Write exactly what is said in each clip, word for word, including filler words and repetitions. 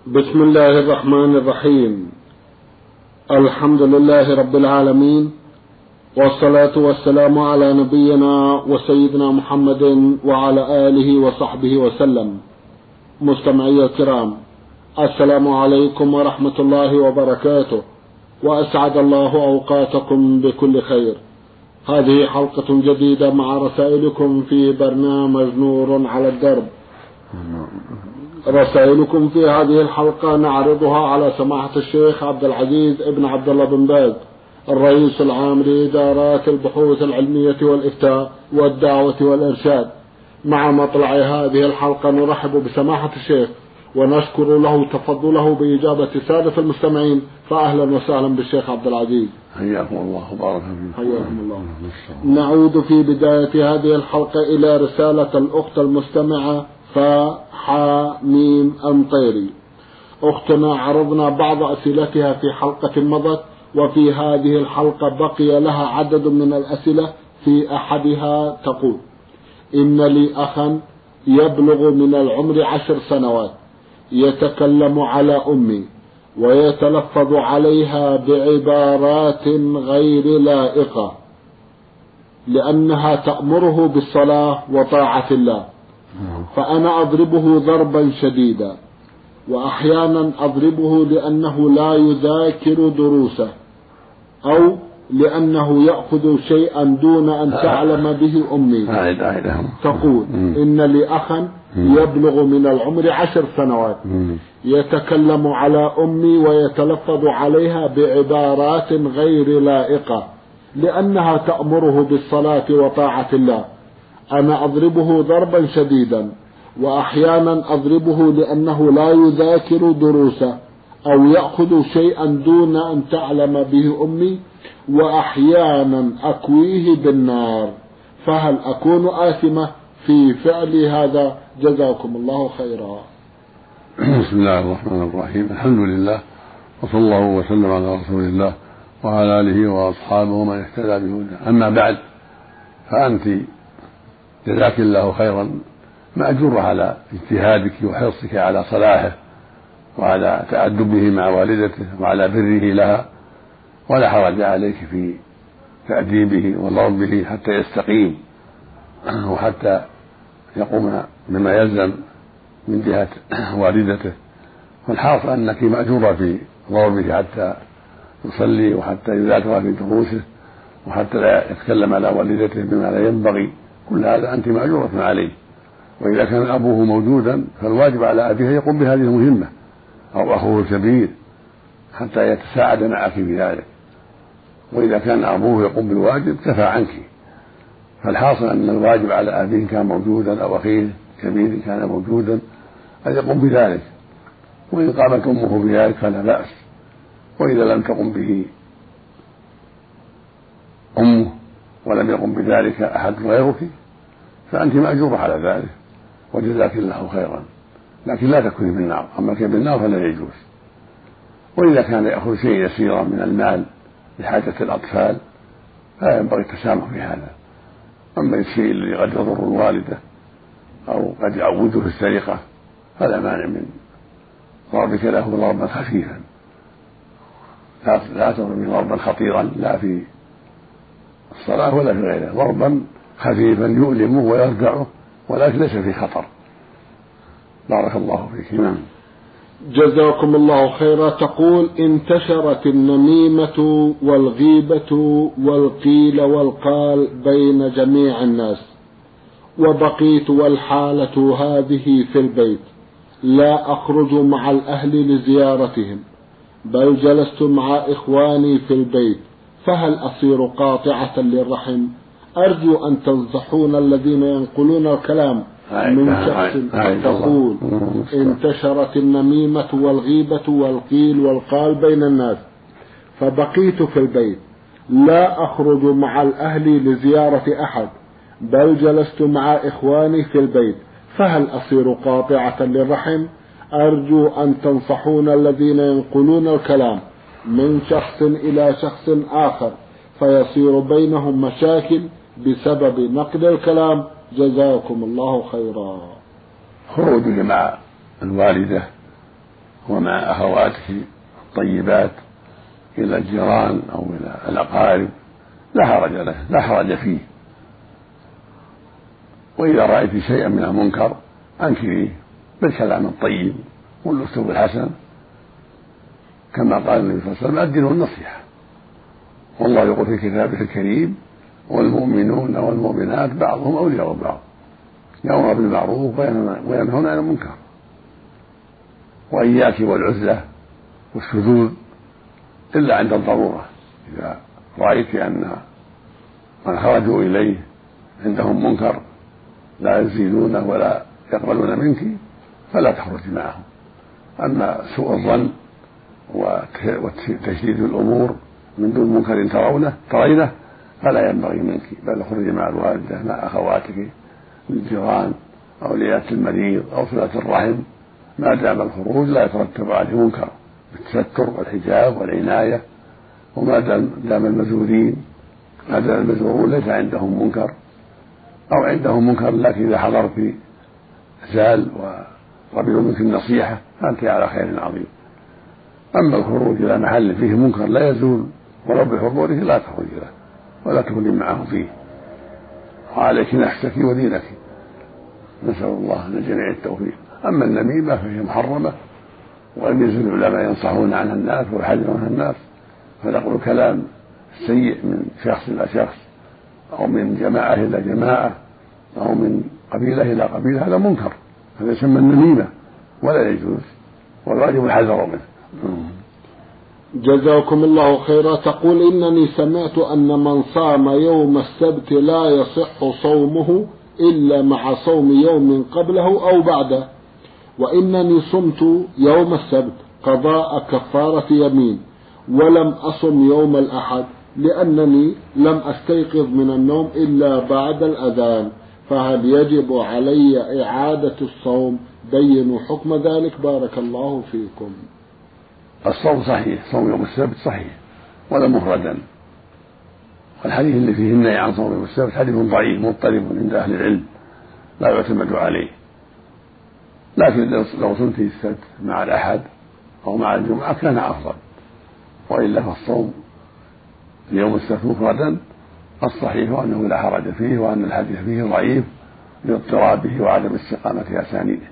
بسم الله الرحمن الرحيم. الحمد لله رب العالمين، والصلاة والسلام على نبينا وسيدنا محمد وعلى آله وصحبه وسلم. مستمعي الكرام، السلام عليكم ورحمة الله وبركاته، وأسعد الله أوقاتكم بكل خير. هذه حلقة جديدة مع رسائلكم في برنامج نور على الدرب. رسائلكم في هذه الحلقة نعرضها على سماحة الشيخ عبد العزيز ابن عبد الله بن باز، الرئيس العام لإدارات البحوث العلمية والإفتاء والدعوة والإرشاد. مع مطلع هذه الحلقة نرحب بسماحة الشيخ ونشكر له تفضله بإجابة سادة المستمعين، فأهلا وسهلا بالشيخ عبد العزيز. حياكم الله وبارك فيكم. حياكم الله. نعود في بداية هذه الحلقة إلى رسالة الأخت المستمعة فحاميم أمطيري. أختنا عرضنا بعض أسئلتها في حلقة مضت، وفي هذه الحلقة بقي لها عدد من الأسئلة. في أحدها تقول: إن لي أخا يبلغ من العمر عشر سنوات، يتكلم على أمي ويتلفظ عليها بعبارات غير لائقة لأنها تأمره بالصلاة وطاعة الله، فأنا أضربه ضربا شديدا، وأحيانا أضربه لأنه لا يذاكر دروسه، أو لأنه يأخذ شيئا دون أن تعلم به أمي. تقول: إن لي أخا يبلغ من العمر عشر سنوات، يتكلم على أمي ويتلفظ عليها بعبارات غير لائقة لأنها تأمره بالصلاة وطاعة الله، أنا أضربه ضربا شديدا، وأحيانا أضربه لأنه لا يذاكر دروسه أو يأخذ شيئا دون أن تعلم به أمي، وأحيانا أكويه بالنار، فهل أكون آثمة في فعل هذا؟ جزاكم الله خيرا. بسم الله الرحمن الرحيم. الحمد لله، وصلى الله وسلم على رسول الله وعلى آله وأصحابه ومن اهتدى بهداه. أما بعد، فأنت جزاك الله خيرا مأجور على اجتهادك وحرصك على صلاحه وعلى تأدبه مع والدته وعلى بره لها، ولا حرج عليك في تأديبه وضربه حتى يستقيم وحتى يقوم بما يلزم من جهة والدته. والحاصل أنك مأجورة في ضربه حتى يصلي وحتى يذاكر في دروسه وحتى لا يتكلم على والدته بما لا ينبغي. كل هذا أنت مأجورة عليه. وإذا كان أبوه موجودا فالواجب على أبيه يقوم بهذه المهمة، أو أخوه الكبير، حتى يتساعد معك في ذلك. وإذا كان أبوه يقوم بالواجب كفى عنك. فالحاصل أن الواجب على أبيه كان موجودا أو أخيه الكبير كان موجودا أن يقوم بذلك، وإن قامت أمه بذلك فلا بأس. وإذا لم تقم به أمه ولم يقم بذلك أحد غيرك فأنت مأجورة على ذلك، وجزاك الله خيرا. لكن لا تكوني بالنار، أما كان بالنار فلا يجوز. وإذا كان يأخذ شيء يسيرا من المال لحاجة الأطفال فلا ينبغي التسامح في هذا. أما الشيء الذي قد يضر الوالدة أو قد يعوده في السرقة فلا مانع من ضربك له ضربا خفيفا، لا تضرب ضربا خطيرا لا في الصلاة ولا في غيره، ضربا خفيفا يؤلمه ويرجعه ولكن ليس في خطر. بارك الله فيك. نعم. جزاكم الله خيرا. تقول: انتشرت النميمة والغيبة والقيل والقال بين جميع الناس، وبقيت والحالة هذه في البيت، لا أخرج مع الأهل لزيارتهم، بل جلست مع إخواني في البيت، فهل أصير قاطعة للرحم؟ أرجو أن تنصحون الذين ينقلون الكلام من شخص. تقول: انتشرت النميمة والغيبة والقيل والقال بين الناس، فبقيت في البيت، لا أخرج مع الأهل لزيارة أحد، بل جلست مع إخواني في البيت، فهل أصير قاطعة للرحم؟ أرجو أن تنصحون الذين ينقلون الكلام من شخص إلى شخص آخر فيصير بينهم مشاكل بسبب نقد الكلام. جزاكم الله خيرا. خروجه مع الوالدة ومع أخواتك الطيبات إلى الجيران أو إلى الأقارب لا حرج له لا حرج فيه. وإذا رأيت شيئا من المنكر أنكريه بالكلام الطيب والأسلوب الحسن، كما قال النبي صلى الله عليه وسلم: الدين النصيحة. والله يقول في كتابه الكريم: والمؤمنون والمؤمنات بعضهم أولياء بعض يأمرون بالمعروف وينهون عن المنكر. وإياك والعزلة والشذوذ إلا عند الضرورة. إذا رأيت أن من خرجوا إليه عندهم منكر لا يزيدونه ولا يقبلون منك فلا تخرج معهم. أما سوء الظن وتشديد الأمور من دون منكر ترونه ترينه فلا ينبغي منك، بل اخرج مع الوالدة مع أخواتك الجيران أو ليات المريض أو صلة الرحم، ما دام الخروج لا يترتب عليه منكر بالتستر والحجاب والعناية. وما دام المزورين ما دام المزورون ليس عندهم منكر أو عندهم منكر لكن إذا حضرت زال وقبلوا منك النصيحة فأنت على خير عظيم. أما الخروج إلى محل فيه منكر لا يزول ولو بحضوره لا تخرج له ولا تكوني معه فيه، وعليك نفسك ودينك. نسأل الله للجميع التوفيق. أما النميمة فهي محرمة، وأن يزل العلماء ينصحون عنها الناس ويحذرون عنها الناس، فنقول كلام سيء من شخص إلى شخص أو من جماعة إلى جماعة أو من قبيلة إلى قبيلة هذا منكر، هذا يسمى النميمة ولا يجوز، والواجب الحذر منه. جزاكم الله خيرا. تقول: إنني سمعت أن من صام يوم السبت لا يصح صومه إلا مع صوم يوم قبله أو بعده، وإنني صمت يوم السبت قضاء كفارة يمين ولم أصم يوم الأحد لأنني لم أستيقظ من النوم إلا بعد الأذان، فهل يجب علي إعادة الصوم؟ بينوا حكم ذلك بارك الله فيكم. الصوم صحيح، صوم يوم السبت صحيح ولا مفردا، والحديث اللي فيه النهي عن صوم يوم السبت حديث ضعيف مضطرب عند أهل العلم لا يعتمد عليه. لكن لو صمت السبت مع الأحد أو مع الجمعة كان أفضل، وإلا فالصوم يوم السبت مفردا الصحيح أنه لا حرج فيه، وأن الحديث فيه ضعيف لاضطرابه وعدم استقامة أسانيده،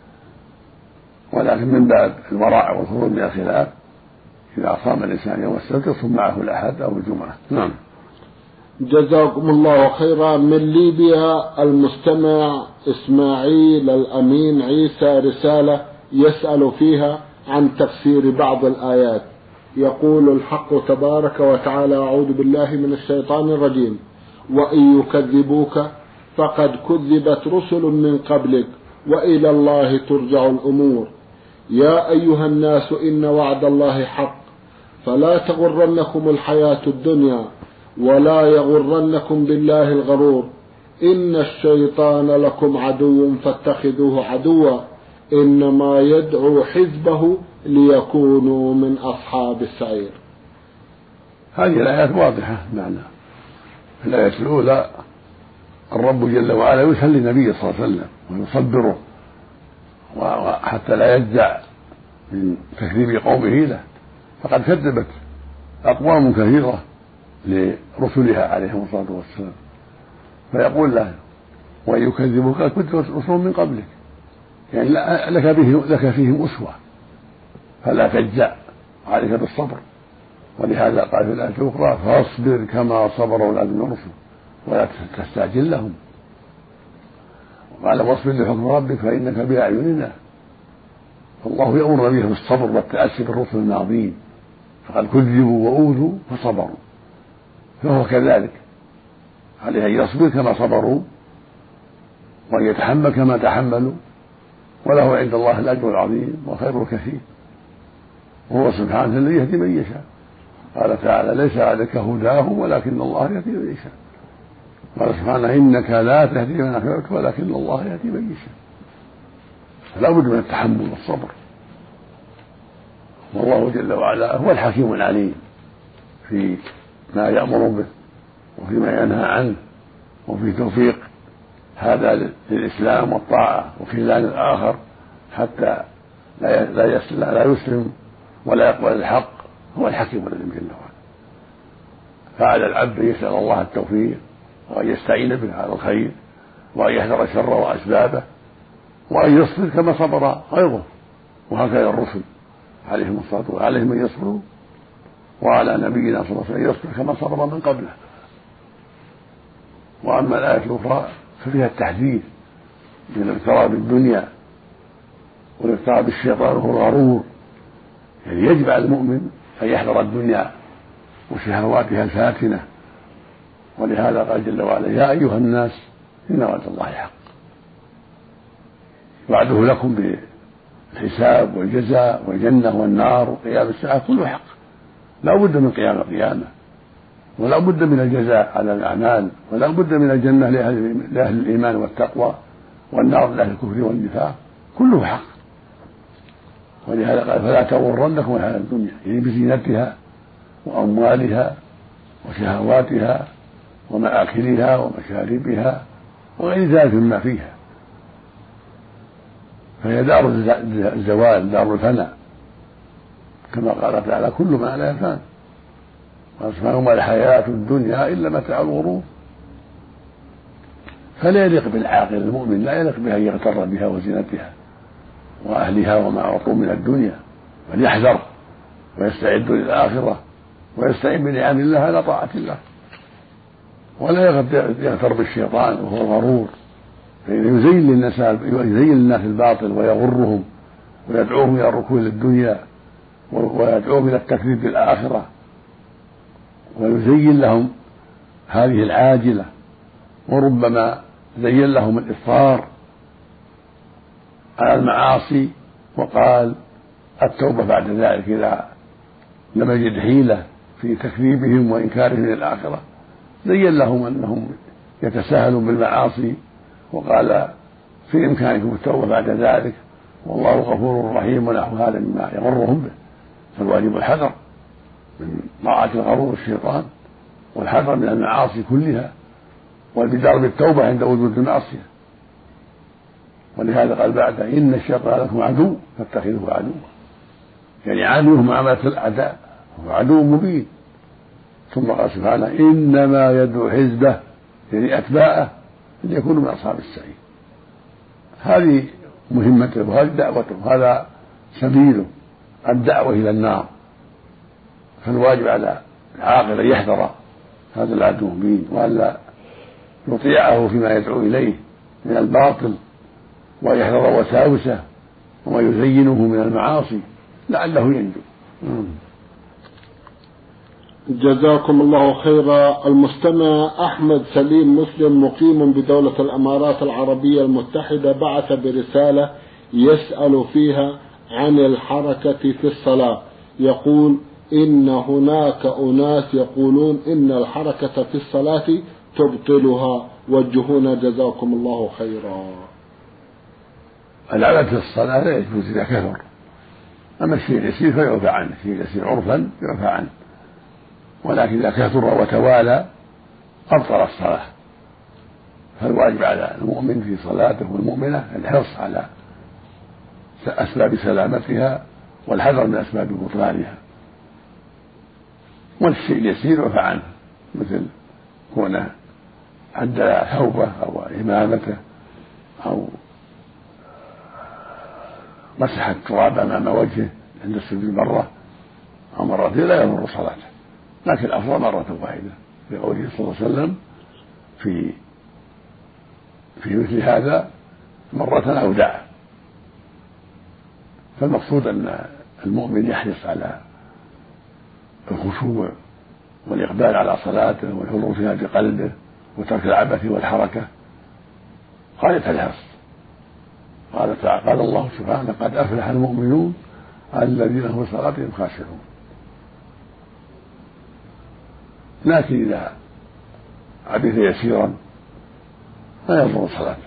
ولكن من باب الورع والخروج من الخلاف إذا صام الإنسان يوم السبت يصوم معه الأحد أو الجمعة. نعم. جزاكم الله خيرا. من ليبيا المستمع إسماعيل الأمين عيسى رسالة يسأل فيها عن تفسير بعض الآيات. يقول: الحق تبارك وتعالى: أعوذ بالله من الشيطان الرجيم: وإن يكذبوك فقد كذبت رسل من قبلك وإلى الله ترجع الأمور. يا أيها الناس إن وعد الله حق فلا تغرنكم الحياة الدنيا ولا يغرنكم بالله الغرور. إن الشيطان لكم عدو فاتخذوه عدوا إنما يدعو حزبه ليكونوا من أصحاب السعير. هذه الآيات واضحة معنى. في الآية الأولى الرب جل وعلا يسهل للنبي صلى الله عليه وسلم ويصبره وحتى لا يجزع من تكذيب قومه له، فقد كذبت أقوام كثيرة لرسلها عليهم الصلاة والسلام، فيقول له: وإن يكذبوك كذبت رسل من قبلك، يعني لك, به لك فيهم أسوة فلا تجزع، عليك بالصبر. ولهذا قال في الآية الأخرى: فاصبر كما صبر أولئك من الرسل ولا تستعجل لهم. وقال: واصبر لحكم ربك فإنك بأعيننا. فالله يأمر به بالصبر والتأسي بالرسل الماضين، فقد كذبوا وأوذوا فصبروا، فهو كذلك عليه أن يصبر كما صبروا وأن يتحمل كما تحملوا، وله عند الله الأجر العظيم وخير كثير، وهو سبحانه الذي يهدي من يشاء. قال تعالى: ليس عليك هداهم ولكن الله يهدي من يشاء. قال سبحانه: إنك لا تهدي من أحببت ولكن الله يهدي من يشاء. فلا بد من التحمل والصبر، والله جل وعلا هو الحكيم العليم في ما يأمر به وفيما ينهى عنه، وفي توفيق هذا للإسلام والطاعة وخذلان الآخر حتى لا لا يسلم ولا يقبل الحق هو الحكيم الذي جل وعلا. فعلى العبد أن يسأل الله التوفيق وأن يستعين به على الخير وأن يحذر الشر وأسبابه وأن يصبر كما صبر غيره، وهكذا الرسل عليهم الصلاة والسلام عليهم أن يصبروا، وعلى نبينا صلى الله عليه وسلم يصبر كما صبر من قبله. وأما الآية الأخرى ففيها التحذير من الاغترار بالدنيا والاغترار بالشيطان وهو الغرور، يعني يجب على المؤمن أن يحذر الدنيا وشهواتها الفاتنة. ولهذا قال جل وعلا: يا أيها الناس إن وعد الله حق. وعده لكم بالحساب والجزاء والجنة والنار وقيام الساعة كله حق، لا بد من قيام القيامة، ولا بد من الجزاء على الأعمال، ولا بد من الجنة لأهل الإيمان والتقوى والنار لأهل الكفر والنفاق، كله حق. ولهذا قال: فلا تغرنكم الحياة الدنيا، يعني بزينتها وأموالها وشهواتها ومآكلها ومشاربها وغير ذلك مما فيها، فهي دار الزوال، دار الفناء، كما قال تعالى: كل ما لا يفان. وما الحياة الدنيا إلا متاع الغرور. فلا يليق بالعاقل المؤمن، لا يليق بها أن يغتر بها وزينتها وأهلها وما أعطوا من الدنيا، بل يحذر ويستعد للآخرة ويستعين بنعم الله على طاعة الله، ولا يغتر بالشيطان وهو الغرور، فإنه يزين للناس يزين للناس الباطل ويغرهم ويدعوهم إلى الركون للدنيا ويدعوهم إلى التكذيب بالآخرة، ويزين لهم هذه العاجلة، وربما زين لهم الإصرار على المعاصي وقال التوبة بعد ذلك إذا لم يجد حيلة في تكذيبهم وإنكارهم للآخرة. زين لهم أنهم يتساهلون بالمعاصي وقال في إمكانكم التوبة بعد ذلك والله غفور رحيم، ونحو هذا مما يغرهم به. فالواجب الحذر من طاعة الغرور الشيطان والحذر من المعاصي كلها والبدار بالتوبة عند وجود المعصية. ولهذا قال بعد: إن الشيطان لكم عدو فاتخذوه عدوا، يعني عدوه معاملة الأعداء، هو عدو مبين. ثم قال سبحانه: إنما يدعو حزبه، يعني أتباعه، ليكونوا من أصحاب السعير. هذه مهمته وهذه دعوته، هذا سبيله، الدعوة إلى النار. فالواجب على العاقل أن يحذر هذا العدو المبين وألا يطيعه فيما يدعو إليه من الباطل، ويحذر وساوسه وما يزينه من المعاصي لعله ينجو. جزاكم الله خيرا. المستمع أحمد سليم مسلم مقيم بدولة الإمارات العربية المتحدة بعث برسالة يسأل فيها عن الحركة في الصلاة. يقول: إن هناك أناس يقولون إن الحركة في الصلاة تبطلها، وجهونا جزاكم الله خيرا. العبث في الصلاة لا يجوز إذا كثر، أما الشيء اليسير فيعفى عنه، الشيء اليسير عرفا يعفى عنه، ولكن إذا كثر وتوالى أبطل الصلاة. فالواجب على المؤمن في صلاته والمؤمنة الحرص على أسباب سلامتها والحذر من أسباب بطلانها، والشيء اليسير يعفى عنه، مثل كونه عدل ثوبه أو إمامته أو مسح التراب أمام وجهه عند السجود مرة أو مرتين لا يضر صلاته، لكن الأفضل مرة واحدة، لقوله صلى الله عليه وسلم في في مثل هذا مرة أو دعا. فالمقصود أن المؤمن يحرص على الخشوع والإقبال على صلاته والحضور فيها بقلبه وترك العبث والحركة غاية الحرص. قال تعالى: قال الله سبحانه: قد أفلح المؤمنون الذين هم في صلاتهم خاشعون. لكن إذا عبث يسيرا لا يضر صلاته،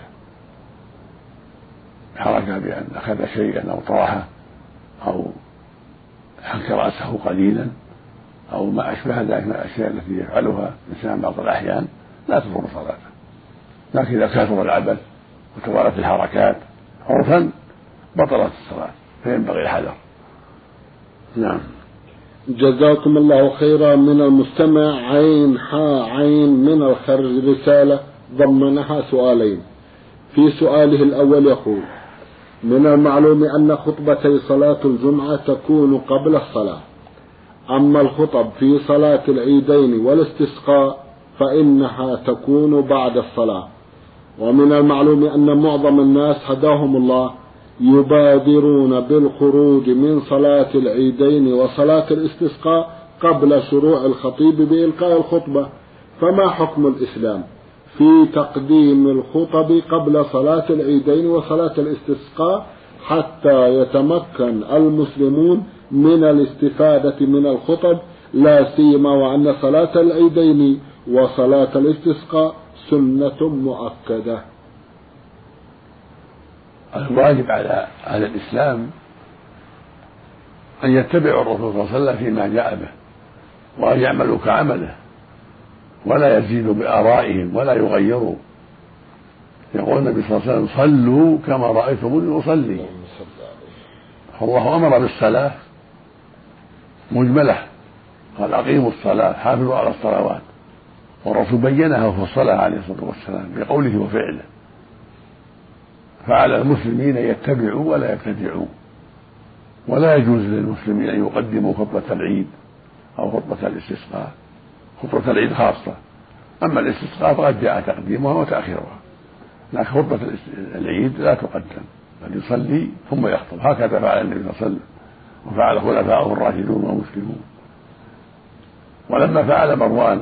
حركة بأن أخذ شيئا أو طرحه أو حك رأسه قليلا أو ما أشبه ذلك من الأشياء التي يفعلها الإنسان بعض الأحيان لا تضر صلاته. لكن إذا كثر العبث وتوالت الحركات عرفا بطلت الصلاة، فينبغي الحذر. نعم. جزاكم الله خيرا. من المستمع عين حا عين من الخرج رسالة ضمنها سؤالين. في سؤاله الأول يقول: من المعلوم أن خطبتي صلاة الجمعة تكون قبل الصلاة، أما الخطب في صلاة العيدين والاستسقاء فإنها تكون بعد الصلاة. ومن المعلوم أن معظم الناس هداهم الله يبادرون بالخروج من صلاة العيدين وصلاة الاستسقاء قبل شروع الخطيب بإلقاء الخطبة، فما حكم الإسلام في تقديم الخطب قبل صلاة العيدين وصلاة الاستسقاء حتى يتمكن المسلمون من الاستفادة من الخطب، لا سيما وأن صلاة العيدين وصلاة الاستسقاء سنة مؤكدة؟ الواجب على على الإسلام أن يتبعوا الرسول صلى الله عليه وسلم فيما جاء به، وأن يعملوا كعمله ولا يزيدوا بآرائهم ولا يغيروا. يقول النبي صلى الله عليه وسلم: صلوا كما رأيتموني أصلي. فالله أمر بالصلاة مجملة، قال: أقيموا الصلاة حافظوا على الصلوات، والرسول بينها وفصلها عليه الصلاة والسلام بقوله وفعله. فعلى المسلمين يتبعوا ولا يبتدعوا، ولا يجوز للمسلمين أن يقدموا خطبة العيد أو خطبة الاستسقاء، خطبة العيد خاصة، أما الاستسقاء فقد جاء تقديمها وتأخيرها، لكن خطبة العيد لا تقدم، بل يصلي ثم يخطب، هكذا فعل النبي صلى الله عليه وسلم وفعل خلفاؤه الراشدون والمسلمون. ولما فعل مروان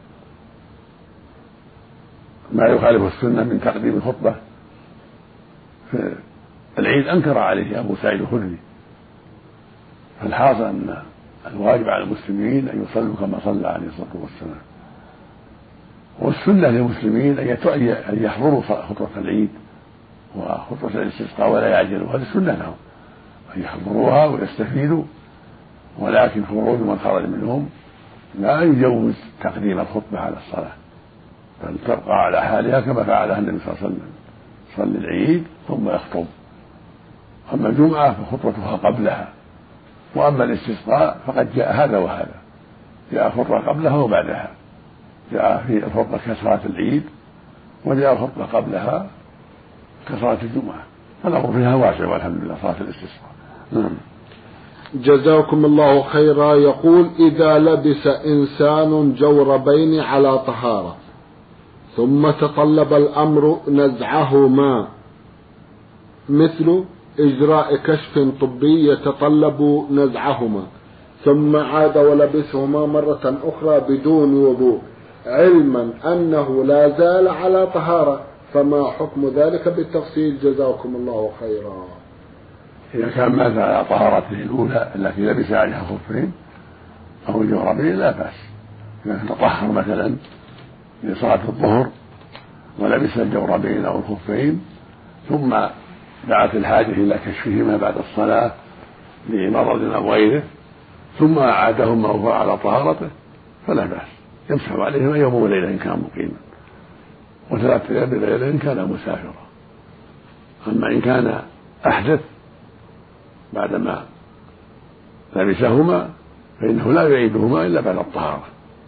ما يخالف السنة من تقديم الخطبة في العيد أنكر عليه أبو سعيد الخدري. فالحاصل أن الواجب على المسلمين أن يصلوا كما صلى عليه الصلاة والسلام، والسنة للمسلمين أن يحضروا خطبة العيد وخطبة الاستسقاء ولا يعجلوا، هذه السنة لهم أن يحضروها ويستفيدوا، ولكن خروج من خرج منهم لا يجوز تقديم الخطبة على الصلاة، بل تبقى على حالها كما فعلها النبي صلى الله عليه وسلم، صلي العيد ثم يخطب. أما الجمعة فخطبتها قبلها، وأما الاستسقاء فقد جاء هذا وهذا، جاء خطبة قبلها وبعدها، جاء في الخطبة كصلاة العيد وجاء الخطبة قبلها كصلاة الجمعة، فالأمر فيها واسع والحمد لله. صلاة الاستسقاء. نعم. جزاكم الله خيرا. يقول: إذا لبس إنسان جوربين على طهارة ثم تطلب الأمر نزعهما، مثل إجراء كشف طبي يتطلب نزعهما، ثم عاد ولبسهما مرة أخرى بدون وضوء، علما أنه لا زال على طهارة، فما حكم ذلك بالتفصيل؟ جزاكم الله خيرا. إذا كان مات على طهارته الأولى التي لبس عليها خفين أو الجوربين لا بأس. إذا تطهر مثلا لصلاة الظهر ولبس الجوربين أو الخفين ثم دعت الحاجة إلى كشفهما بعد الصلاة لمرض أو غيره ثم أعادهما وهو على طهارته فلا بأس، يمسح عليهما يوم وليلة إن كان مقيما، وثلاث أيام بليلة إن كان مسافرا. أما إن كان أحدث بعدما لبسهما فإنه لا يعيدهما إلا بعد الطهارة.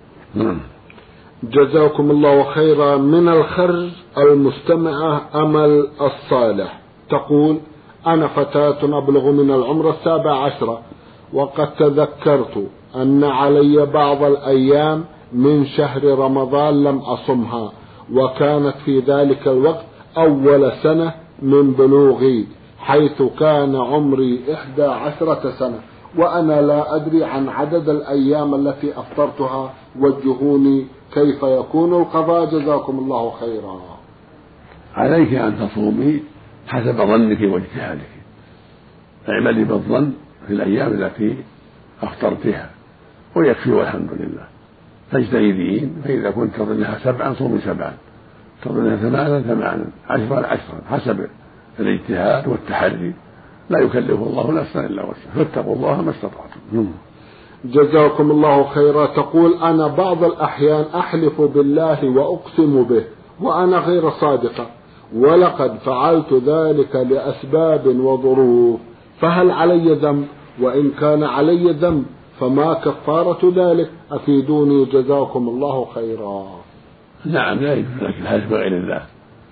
جزاكم الله خيرا. من الخرج المستمعة أمل الصالح تقول: أنا فتاة أبلغ من العمر السابع عشرة، وقد تذكرت أن علي بعض الأيام من شهر رمضان لم أصمها، وكانت في ذلك الوقت أول سنة من بلوغي، حيث كان عمري إحدى عشرة سنة، وأنا لا أدري عن عدد الأيام التي أفطرتها، وجهوني كيف يكون القضاء؟ جزاكم الله خيرا. عليك أن تصومي حسب ظنك واجتهادك، اعملي بالظن في الأيام التي أفطرتها ويكفي والحمد لله. تجتهدين، فإذا كنت تظنها سبعا صومي سبعا، تظنها ثمانا ثمانا، عشرا عشرا، حسب الاجتهاد والتحري، لا يكلف الله نفسا إلا وسعها، فاتقوا الله ما استطعتم. جزاكم الله خيرا. تقول: أنا بعض الأحيان أحلف بالله وأقسم به وأنا غير صادقة، ولقد فعلت ذلك لأسباب وظروف، فهل علي ذنب؟ وإن كان علي ذنب فما كفارة ذلك؟ أفيدوني جزاكم الله خيرا. نعم، لا يجوز لك الحلف بغير الله،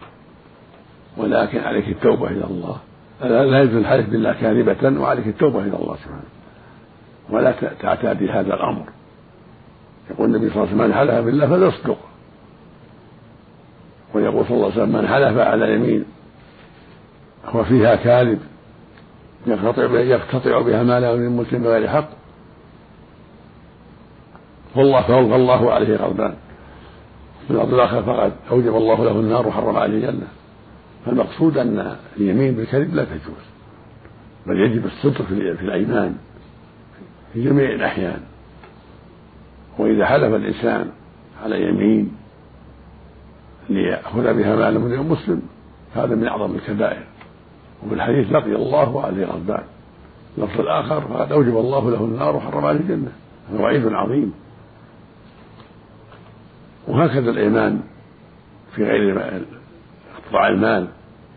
ولكن عليك التوبة إلى الله. لا يجوز الحلف بالله كاذبة، وعليك التوبة إلى الله سبحانه، ولا تعتادي هذا الأمر. يقول النبي صلى الله عليه وسلم: من حلف بالله فليصدق. ويقول صلى الله عليه وسلم: من حلف على يمين هو فيها كاذب يقتطع بها ماله من مسلم بغير حق والله فوق الله عليه غضبان، في الأرض الآخر فقد أوجب الله له النار وحرم عليه الجنة. فالمقصود أن اليمين بالكذب لا تجوز، بل يجب الصدق في الأيمان في جميع الأحيان. وإذا حلف الإنسان على يمين ليأخذ بها مال من مسلم هذا من أعظم الكبائر. وفي الحديث: لقي الله وعليه غضبان. اللفظ الآخر: فقد أوجب الله له النار وحرم عليه الجنة. هذا وعيد عظيم. وهكذا الإيمان في غير اقتطاع المال،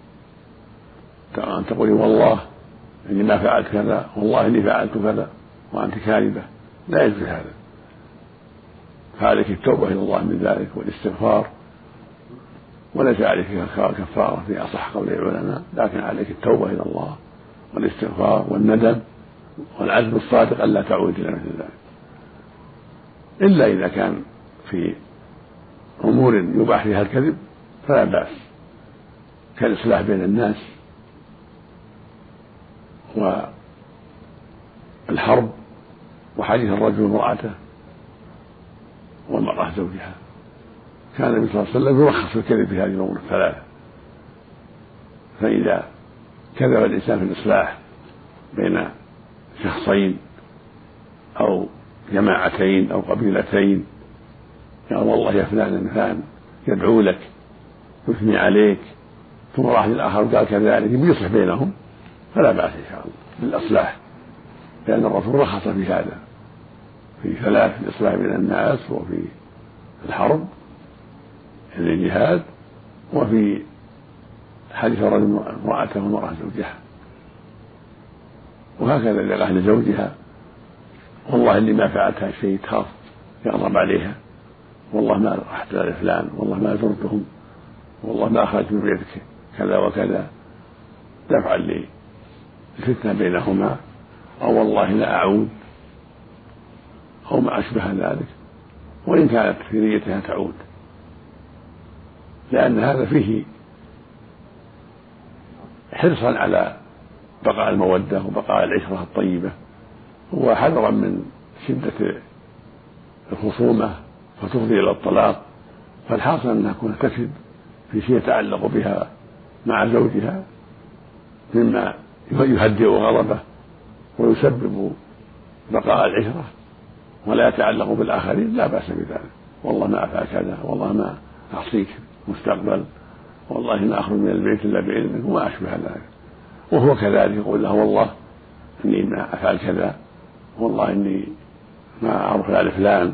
أن تقولي: والله إني ما فعلت كذا، والله إني فعلت كذا، وأنت كاذبة، لا يجوز هذا. فعليك التوبة إلى الله من ذلك والاستغفار، وليس عليك كفارة في أصح قول العلماء، لكن عليك التوبة إلى الله والاستغفار والندم والعزم الصادق ألا تعود إلى مثل ذلك، إلا إذا كان في أمور يباح فيها الكذب فلا بأس، كالإصلاح بين الناس والحرب وحديث الرجل وامرأته والمرأة زوجها. كان النبي صلى الله عليه وسلم يرخص الكذب في هذه الأمور الثلاثة. فإذا كذب الإنسان في الإصلاح بين شخصين أو جماعتين أو قبيلتين، قال: والله يا فلان فلان يدعو لك يثني عليك، ثم راح للآخر وقال كذلك، يصلح بينهم، فلا بأس إن شاء الله بالإصلاح، لأن الرسول رخص في هذا في ثلاث: في الإصلاح بين الناس، وفي الحرب الجهاد، وفي حديث الرجل امرأته ومرأة زوجها. وهكذا إذا قال لزوجها: والله إني ما فعلت شيء، تخاف يغضب عليها، والله ما رحت لفلان، والله ما زرتهم، والله ما أخرجت من بيتك كذا وكذا، دفعا للفتنة بينهما، أو والله لا أعود، أو ما أشبه ذلك. وإن كانت في نيتها تعود، لأن هذا فيه حرصا على بقاء المودة وبقاء العشرة الطيبة، وحذرا من شدة الخصومة فتفضي إلى الطلاق. فالحاصل أنها تكون تكذب في شيء يتعلق بها مع زوجها مما يهدئ غضبه ويسبب بقاء العشرة، ولا يتعلق بالآخرين، لا بأس بذلك. والله ما أفعل كذا، والله ما أعصيك مستقبل، والله ما أخرج من البيت إلا بإذنك، وما أشبه ذلك. وهو كذلك يقول له: والله إني ما أفعل كذا، والله إني ما أروح على فلان،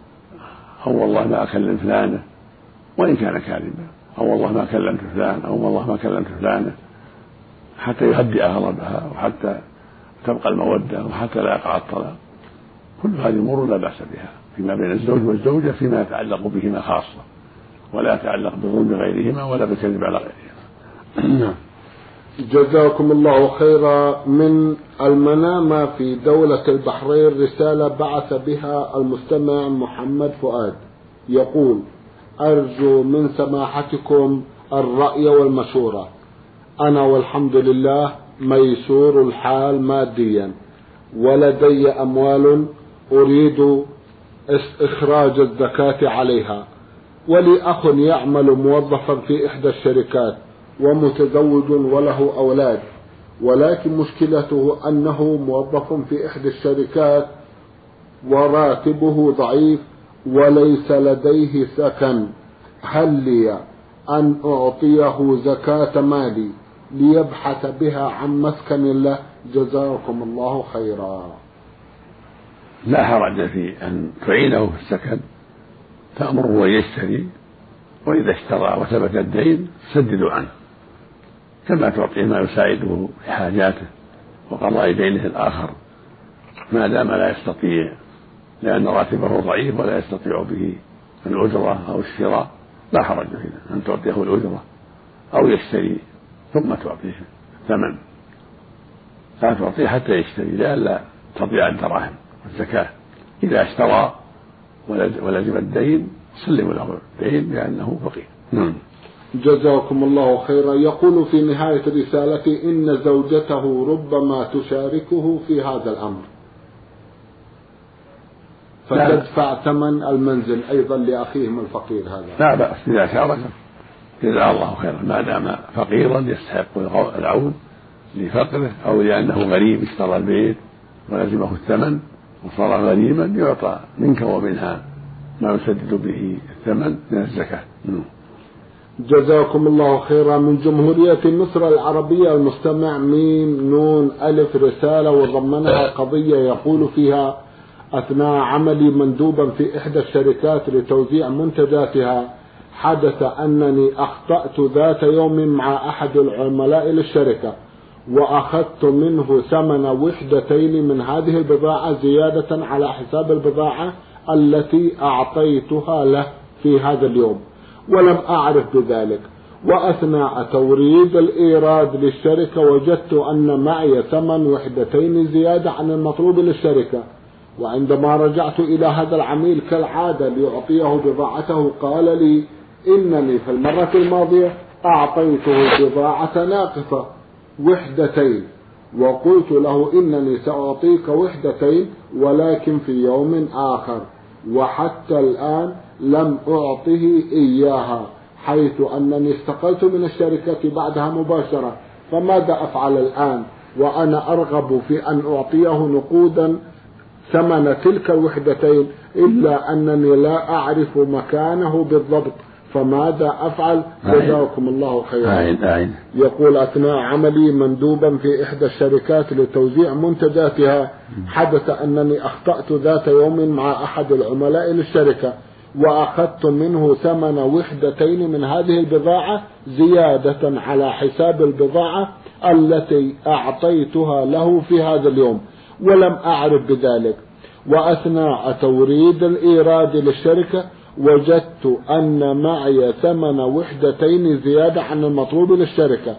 أو والله ما أكلم فلانة، وإن كان كاذبا، أو والله ما كلمت فلان، أو والله ما كلمت فلانة، حتى يهدئ غضبها وحتى تبقى المودة وحتى لا يقع الطلاق. كل هذه أمور لا بأس بها فيما بين الزوج والزوجة، فيما يتعلق بهما خاصة، ولا يتعلق بظلم غيرهما ولا بالكذب على غيرهما. جزاكم الله خيرا. من المنامة في دولة البحرين رسالة بعث بها المستمع محمد فؤاد، يقول: أرجو من سماحتكم الرأي والمشورة. أنا والحمد لله ميسور الحال ماديا، ولدي أموال أريد إخراج الزكاة عليها، ولي أخ يعمل موظفا في إحدى الشركات ومتزوج وله أولاد، ولكن مشكلته أنه موظف في إحدى الشركات وراتبه ضعيف وليس لديه سكن. هل لي أن أعطيه زكاة مالي ليبحث بها عن مسكن له؟ جزاكم الله خيرا. لا حرج في أن تعينه في السكن، تأمره أن يشتري، وإذا اشترى وثبت الدين سددوا عنه، كما تعطيه ما يساعده في حاجاته وقضاء دينه الآخر ما دام لا يستطيع، لأن راتبه ضعيف ولا يستطيع به الأجرة أو الشراء، لا حرج فيه أن تعطيه الأجرة أو يشتري ثم تعطيه الثمن، لا تعطيه حتى يشتري لئلا تضيع الدراهم والزكاة. إذا اشترى ولزم الدين سلم له الدين لأنه فقير. نعم. جزاكم الله خيرا. يقول في نهاية رسالته إن زوجته ربما تشاركه في هذا الأمر فتدفع ثمن المنزل أيضا لأخيهم الفقير هذا. لا بأس إذا شارك جزاه الله خيرا، ما دام فقيرا يستحق العون لفقره أو لأنه غريب اشترى البيت ولزمه الثمن وصار غريبا يعطى منك ومنها ما يسدد به الثمن من الزكاة. جزاكم الله خيرا. من جمهورية مصر العربية المستمع ميم نون ألف رسالة وضمنها قضية يقول فيها: أثناء عملي مندوبا في إحدى الشركات لتوزيع منتجاتها حدث أنني أخطأت ذات يوم مع أحد العملاء للشركة وأخذت منه ثمن وحدتين من هذه البضاعة زيادة على حساب البضاعة التي أعطيتها له في هذا اليوم ولم أعرف بذلك، وأثناء توريد الإيراد للشركة وجدت أن معي ثمن وحدتين زيادة عن المطلوب للشركة، وعندما رجعت إلى هذا العميل كالعادة لأعطيه بضاعته قال لي إنني في المرة الماضية أعطيته بضاعة ناقصة وحدتين، وقلت له إنني سأعطيك وحدتين ولكن في يوم آخر، وحتى الآن لم أعطه إياها حيث أنني استقلت من الشركة بعدها مباشرة، فماذا أفعل الآن وأنا أرغب في أن أعطيه نقودا ثمن تلك الوحدتين إلا أنني لا أعرف مكانه بالضبط، فماذا أفعل؟ جزاكم الله خيرا. يقول: أثناء عملي مندوبا في إحدى الشركات لتوزيع منتجاتها حدث أنني أخطأت ذات يوم مع أحد العملاء للشركة وأخذت منه ثمن وحدتين من هذه البضاعة زيادة على حساب البضاعة التي أعطيتها له في هذا اليوم ولم أعرف بذلك، وأثناء توريد الإيراد للشركة وجدت أن معي ثمن وحدتين زيادة عن المطلوب للشركة،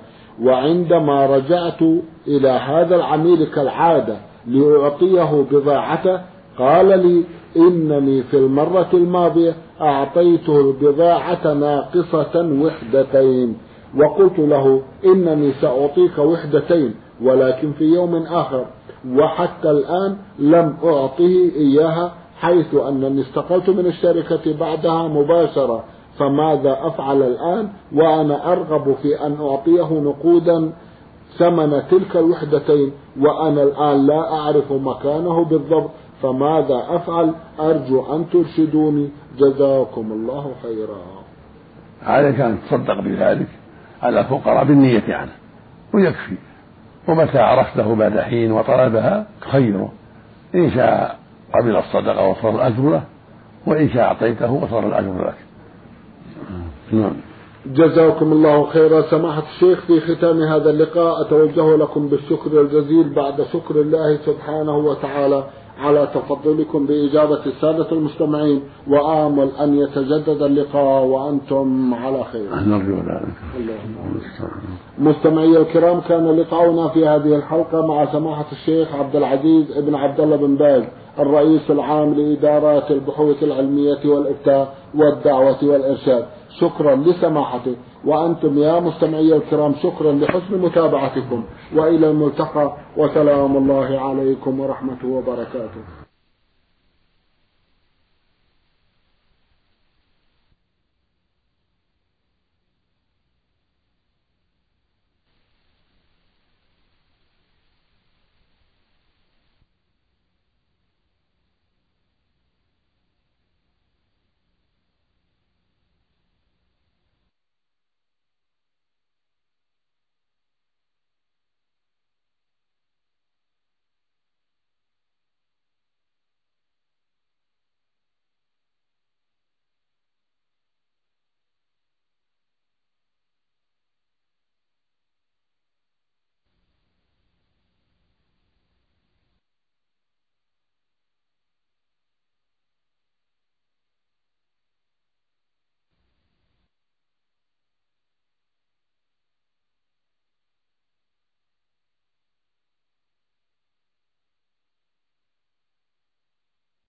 وعندما رجعت إلى هذا العميل كالعادة لأعطيه بضاعته قال لي إنني في المرة الماضية أعطيته البضاعة ناقصة وحدتين، وقلت له إنني سأعطيك وحدتين ولكن في يوم آخر، وحتى الآن لم أعطه إياها حيث أنني استقلت من الشركة بعدها مباشرة، فماذا أفعل الآن وأنا أرغب في أن أعطيه نقودا ثمن تلك الوحدتين وأنا الآن لا أعرف مكانه بالضبط، فماذا أفعل؟ أرجو أن ترشدوني جزاكم الله خيرا. عليك أن تصدق بذلك على الفقراء بالنية عنه ويكفي، ومتى عرفته بعد حين وطلبها خيره، إن شاء قبل الصدقة وصار الأجر له، وإن شاء أعطيته وصار الأجر لك. نعم. جزاكم الله خيرا. سماحة الشيخ، في ختام هذا اللقاء أتوجه لكم بالشكر الجزيل بعد شكر الله سبحانه وتعالى على تفضلكم بإجابة السادة المستمعين، وآمل أن يتجدد اللقاء وأنتم على خير. نرجو ذلك. مستمعي الكرام، كان لقاؤنا في هذه الحلقة مع سماحة الشيخ عبد العزيز ابن عبد الله بن باز الرئيس العام لإدارات البحوث العلمية والإفتاء والدعوة والإرشاد. شكرا لسماحته، وأنتم يا مستمعي الكرام شكرا لحسن متابعتكم، وإلى الملتقى، وسلام الله عليكم ورحمته وبركاته.